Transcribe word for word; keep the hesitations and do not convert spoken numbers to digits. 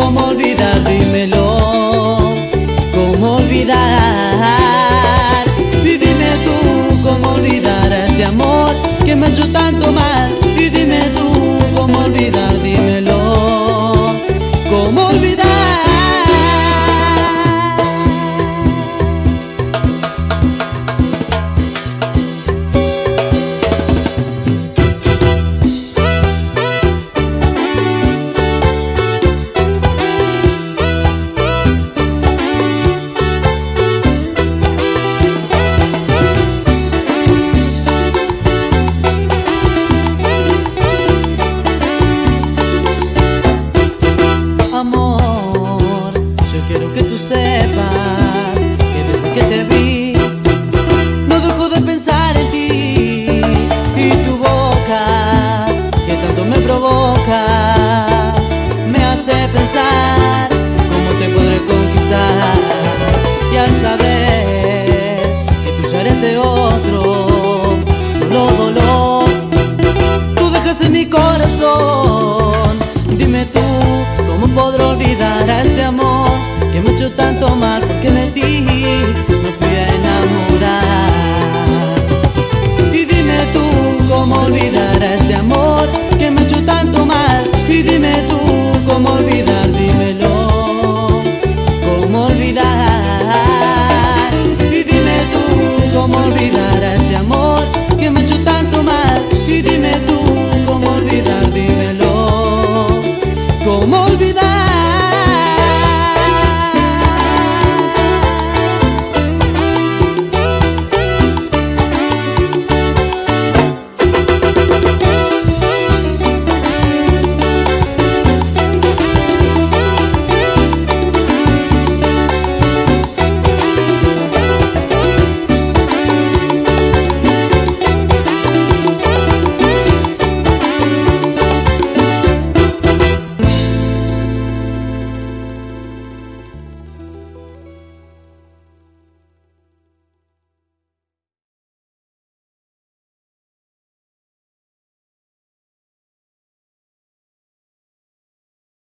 cómo olvidar, dímelo, cómo olvidar. Y dime tú, cómo olvidar a este amor que me ha hecho tanto mal. Y dime tú, cómo olvidar, dímelo, cómo olvidar. Amor, yo quiero que tú sepas que desde que te vi no dejo de pensar en ti, y tu boca que tanto me provoca me hace pensar cómo te podré conquistar. Y al saber que tú ya eres de otro, solo dolor tú dejas en mi corazón. Dime tú, ¿cómo podré olvidar a este amor que me ha hecho tanto mal? Porque de ti